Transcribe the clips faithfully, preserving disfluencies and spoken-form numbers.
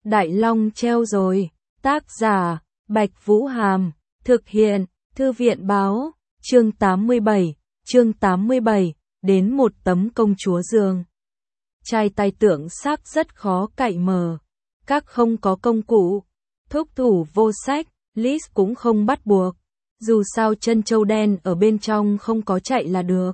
Đại Long treo rồi. Tác giả, Bạch Vũ Hàm. Thực hiện, Thư viện Báo. Chương tám mươi bảy. Chương tám mươi bảy. Đến một tấm công chúa giường. Trai tài tượng xác rất khó cậy mở. Các không có công cụ. Thúc thủ vô sách, Liz cũng không bắt buộc. Dù sao chân châu đen ở bên trong không có chạy là được.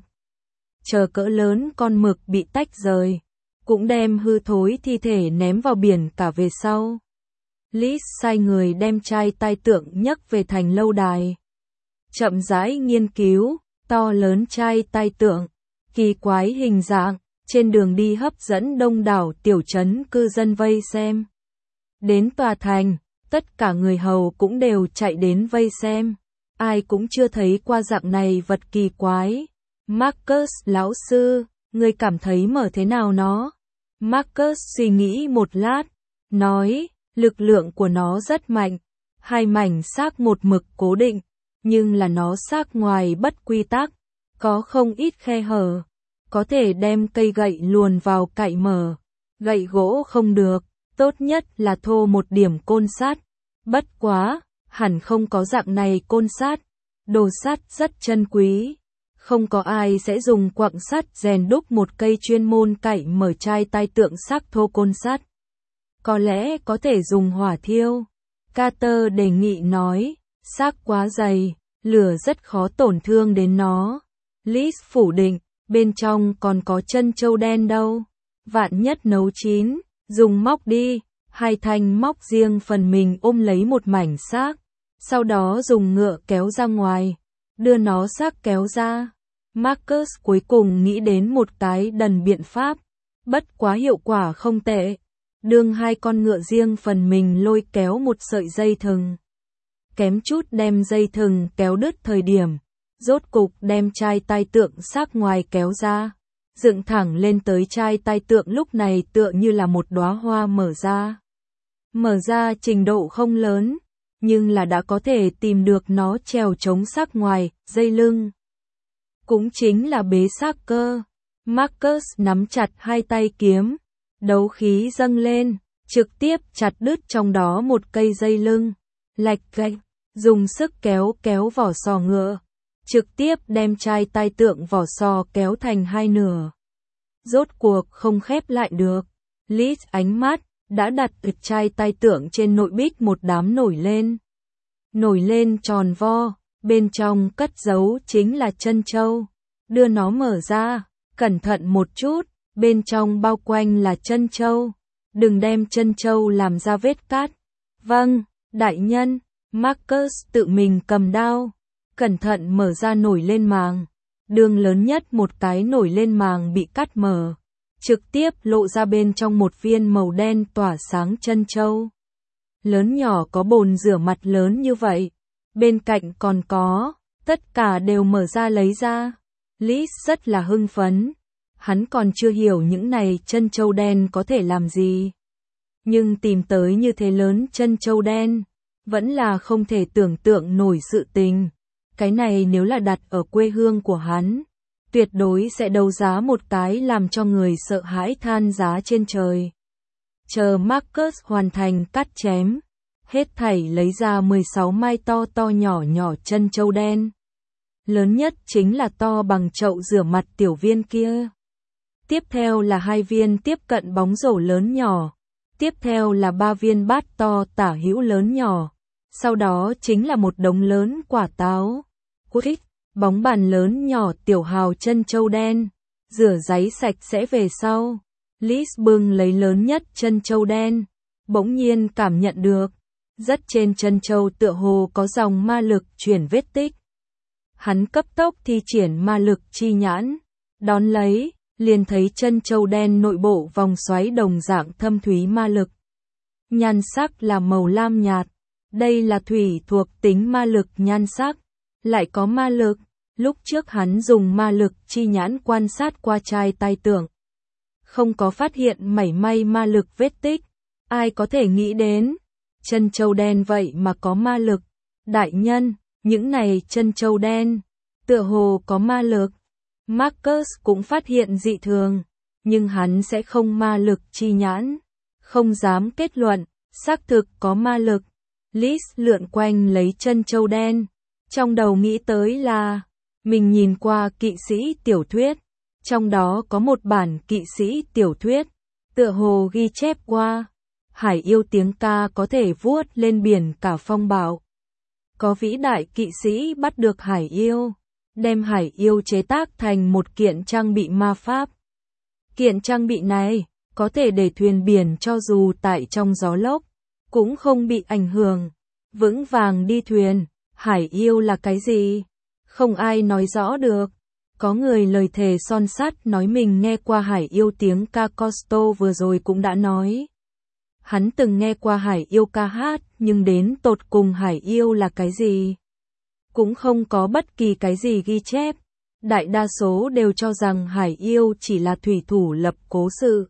Chờ cỡ lớn con mực bị tách rời. Cũng đem hư thối thi thể ném vào biển cả về sau. Liz sai người đem trai tai tượng nhấc về thành lâu đài. Chậm rãi nghiên cứu, to lớn trai tai tượng, kỳ quái hình dạng, trên đường đi hấp dẫn đông đảo tiểu trấn cư dân vây xem. Đến tòa thành, tất cả người hầu cũng đều chạy đến vây xem. Ai cũng chưa thấy qua dạng này vật kỳ quái. Marcus lão sư, người cảm thấy mở thế nào nó? Marcus suy nghĩ một lát, nói, lực lượng của nó rất mạnh, hai mảnh xác một mực cố định, nhưng là nó xác ngoài bất quy tắc, có không ít khe hở, có thể đem cây gậy luồn vào cậy mở, gậy gỗ không được, tốt nhất là thô một điểm côn sắt, bất quá, hẳn không có dạng này côn sắt, đồ sắt rất chân quý. Không có ai sẽ dùng quặng sắt rèn đúc một cây chuyên môn cậy mở trai tai tượng xác thô côn sắt. Có lẽ có thể dùng hỏa thiêu. Carter đề nghị nói, xác quá dày, lửa rất khó tổn thương đến nó. Liz phủ định, bên trong còn có chân châu đen đâu. Vạn nhất nấu chín, dùng móc đi. Hai thanh móc riêng phần mình ôm lấy một mảnh xác, sau đó dùng ngựa kéo ra ngoài, đưa nó xác kéo ra. Marcus cuối cùng nghĩ đến một cái đần biện pháp, bất quá hiệu quả không tệ. Đương hai con ngựa riêng phần mình lôi kéo một sợi dây thừng. Kém chút đem dây thừng kéo đứt thời điểm, rốt cục đem trai tai tượng xác ngoài kéo ra, dựng thẳng lên tới trai tai tượng lúc này tựa như là một đóa hoa mở ra. Mở ra trình độ không lớn, nhưng là đã có thể tìm được nó trèo chống xác ngoài, dây lưng. Cũng chính là bế xác cơ. Marcus nắm chặt hai tay kiếm, đấu khí dâng lên, trực tiếp chặt đứt trong đó một cây dây lưng, lạch gạch, dùng sức kéo kéo vỏ sò ngựa, trực tiếp đem trai tai tượng vỏ sò kéo thành hai nửa. Rốt cuộc không khép lại được, Liz ánh mắt đã đặt ực trai tai tượng trên nội bích một đám nổi lên. Nổi lên tròn vo, bên trong cất giấu chính là chân châu. Đưa nó mở ra, cẩn thận một chút, bên trong bao quanh là chân châu. Đừng đem chân châu làm ra vết cắt. Vâng, đại nhân. Marcus tự mình cầm đao, cẩn thận mở ra nổi lên màng. Đường lớn nhất một cái nổi lên màng bị cắt mở, trực tiếp lộ ra bên trong một viên màu đen tỏa sáng chân châu. Lớn nhỏ có bồn rửa mặt lớn như vậy, bên cạnh còn có, tất cả đều mở ra lấy ra. Liz rất là hưng phấn, hắn còn chưa hiểu những này chân châu đen có thể làm gì. Nhưng tìm tới như thế lớn chân châu đen, vẫn là không thể tưởng tượng nổi sự tình. Cái này nếu là đặt ở quê hương của hắn, tuyệt đối sẽ đấu giá một cái làm cho người sợ hãi than giá trên trời. Chờ Marcus hoàn thành cắt chém, hết thảy lấy ra mười sáu mai to to nhỏ nhỏ chân châu đen. Lớn nhất chính là to bằng chậu rửa mặt tiểu viên kia. Tiếp theo là hai viên tiếp cận bóng rổ lớn nhỏ. Tiếp theo là ba viên bát to tả hữu lớn nhỏ. Sau đó chính là một đống lớn quả táo. Quýt, bóng bàn lớn nhỏ tiểu hào chân châu đen. Rửa giấy sạch sẽ về sau. Liz bưng lấy lớn nhất chân châu đen. Bỗng nhiên cảm nhận được. Rất trên chân châu tựa hồ có dòng ma lực chuyển vết tích. Hắn cấp tốc thi triển ma lực chi nhãn, đón lấy, liền thấy chân châu đen nội bộ vòng xoáy đồng dạng thâm thúy ma lực. Nhan sắc là màu lam nhạt, đây là thủy thuộc tính ma lực nhan sắc, lại có ma lực. Lúc trước hắn dùng ma lực chi nhãn quan sát qua trai tai tượng, không có phát hiện mảy may ma lực vết tích. Ai có thể nghĩ đến, chân châu đen vậy mà có ma lực. Đại nhân, những này chân châu đen, tựa hồ có ma lực. Marcus cũng phát hiện dị thường, nhưng hắn sẽ không ma lực chi nhãn, không dám kết luận, xác thực có ma lực. Liz lượn quanh lấy chân châu đen, trong đầu nghĩ tới là, mình nhìn qua kỵ sĩ tiểu thuyết, trong đó có một bản kỵ sĩ tiểu thuyết, tựa hồ ghi chép qua, hải yêu tiếng ca có thể vuốt lên biển cả phong bạo. Có vĩ đại kỵ sĩ bắt được hải yêu, đem hải yêu chế tác thành một kiện trang bị ma pháp. Kiện trang bị này có thể để thuyền biển cho dù tại trong gió lốc, cũng không bị ảnh hưởng, vững vàng đi thuyền. Hải yêu là cái gì? Không ai nói rõ được. Có người lời thề son sắt nói mình nghe qua hải yêu tiếng ca. Costo vừa rồi cũng đã nói. Hắn từng nghe qua hải yêu ca hát, nhưng đến tột cùng hải yêu là cái gì? Cũng không có bất kỳ cái gì ghi chép. Đại đa số đều cho rằng hải yêu chỉ là thủy thủ lập cố sự.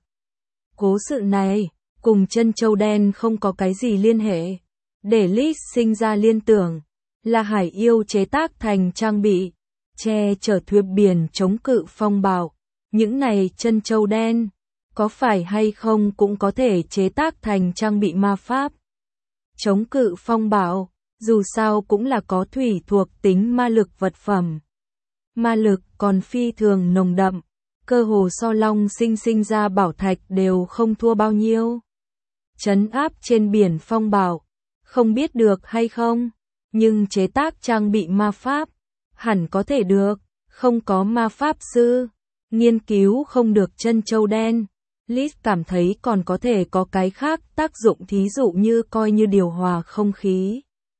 Cố sự này, cùng chân châu đen không có cái gì liên hệ. Để Liz sinh ra liên tưởng, là hải yêu chế tác thành trang bị, che chở thuyền biển chống cự phong bạo. Những này chân châu đen, có phải hay không cũng có thể chế tác thành trang bị ma pháp. Chống cự phong bạo, dù sao cũng là có thủy thuộc tính ma lực vật phẩm. Ma lực còn phi thường nồng đậm, cơ hồ so long sinh sinh ra bảo thạch đều không thua bao nhiêu. Trấn áp trên biển phong bạo, không biết được hay không, nhưng chế tác trang bị ma pháp, hẳn có thể được, không có ma pháp sư, nghiên cứu không được chân châu đen. Liz cảm thấy còn có thể có cái khác tác dụng, thí dụ như coi như điều hòa không khí.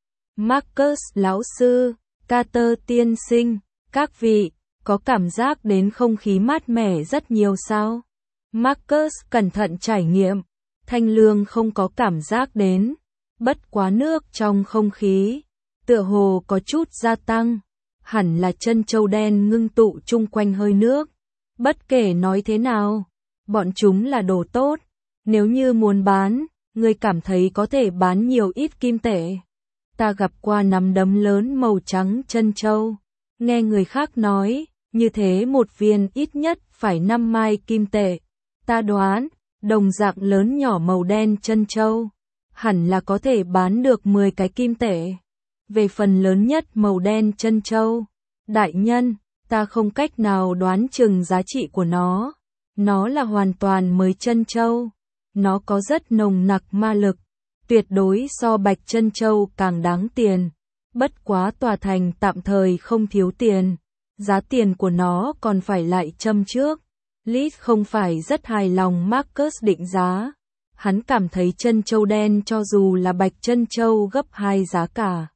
Marcus lão sư, Carter tiên sinh, các vị, có cảm giác đến không khí mát mẻ rất nhiều sao? Marcus cẩn thận trải nghiệm, Thanh Lương không có cảm giác đến, bất quá nước trong không khí, tựa hồ có chút gia tăng, hẳn là chân châu đen ngưng tụ chung quanh hơi nước. Bất kể nói thế nào, bọn chúng là đồ tốt, nếu như muốn bán, người cảm thấy có thể bán nhiều ít kim tệ. Ta gặp qua nắm đấm lớn màu trắng chân châu, nghe người khác nói, như thế một viên ít nhất phải năm mai kim tệ. Ta đoán, đồng dạng lớn nhỏ màu đen chân châu, hẳn là có thể bán được mười cái kim tệ. Về phần lớn nhất màu đen chân châu, đại nhân, ta không cách nào đoán chừng giá trị của nó. Nó là hoàn toàn mới chân châu, nó có rất nồng nặc ma lực, tuyệt đối so bạch chân châu càng đáng tiền. Bất quá tòa thành tạm thời không thiếu tiền, giá tiền của nó còn phải lại châm trước. Liz không phải rất hài lòng Marcus định giá, hắn cảm thấy chân châu đen cho dù là bạch chân châu gấp hai giá cả,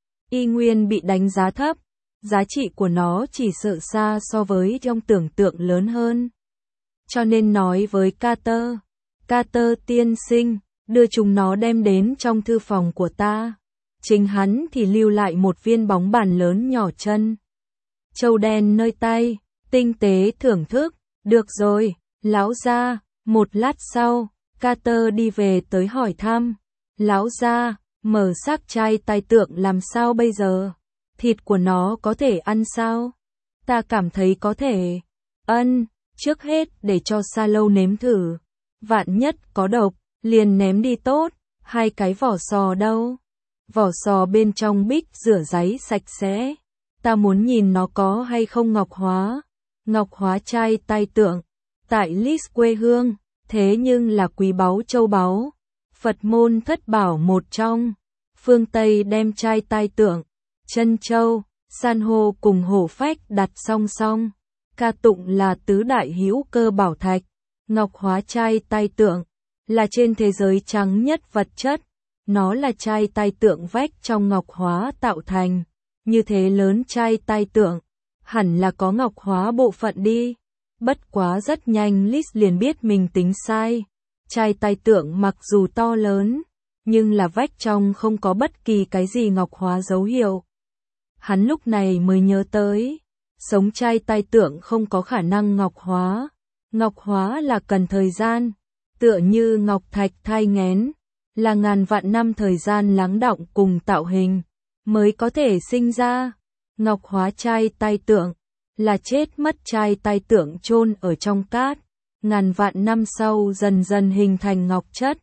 y nguyên bị đánh giá thấp, giá trị của nó chỉ sợ xa so với trong tưởng tượng lớn hơn. Cho nên nói với Carter, Carter tiên sinh, đưa chúng nó đem đến trong thư phòng của ta. Chính hắn thì lưu lại một viên bóng bàn lớn nhỏ chân châu đen nơi tay, tinh tế thưởng thức. Được rồi, lão gia. Một lát sau, Carter đi về tới hỏi thăm. Lão gia, mở xác trai tai tượng làm sao bây giờ? Thịt của nó có thể ăn sao? Ta cảm thấy có thể. Ân, trước hết để cho Sa Lâu nếm thử. Vạn nhất có độc, liền ném đi tốt. Hai cái vỏ sò đâu? Vỏ sò bên trong bích rửa giấy sạch sẽ. Ta muốn nhìn nó có hay không ngọc hóa. Ngọc hóa trai tai tượng, tại Liz quê hương, thế nhưng là quý báu châu báu. Phật môn thất bảo một trong. Phương Tây đem trai tai tượng, chân châu, san hô cùng hổ phách đặt song song. Ca tụng là tứ đại hữu cơ bảo thạch. Ngọc hóa trai tai tượng, là trên thế giới trắng nhất vật chất. Nó là trai tai tượng vách trong ngọc hóa tạo thành. Như thế lớn trai tai tượng, hẳn là có ngọc hóa bộ phận đi. Bất quá rất nhanh Liz liền biết mình tính sai. Trai tai tượng mặc dù to lớn, nhưng là vách trong không có bất kỳ cái gì ngọc hóa dấu hiệu. Hắn lúc này mới nhớ tới, sống trai tai tượng không có khả năng ngọc hóa. Ngọc hóa là cần thời gian, tựa như ngọc thạch thai nghén, là ngàn vạn năm thời gian lắng đọng cùng tạo hình, mới có thể sinh ra. Ngọc hóa trai tai tượng, là chết mất trai tai tượng chôn ở trong cát, ngàn vạn năm sau dần dần hình thành ngọc chất,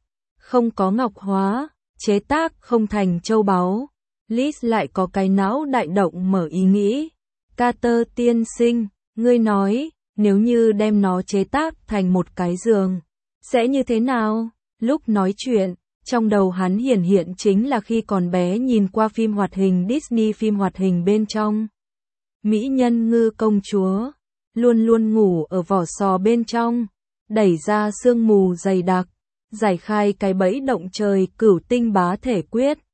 không có ngọc hóa, chế tác không thành châu báu. Liz lại có cái não đại động mở ý nghĩ. Carter tiên sinh, ngươi nói, nếu như đem nó chế tác thành một cái giường, sẽ như thế nào? Lúc nói chuyện, trong đầu hắn hiển hiện chính là khi còn bé nhìn qua phim hoạt hình Disney, phim hoạt hình bên trong. Mỹ nhân ngư công chúa, luôn luôn ngủ ở vỏ sò bên trong, đẩy ra sương mù dày đặc, giải khai cái bẫy động trời cửu tinh bá thể quyết.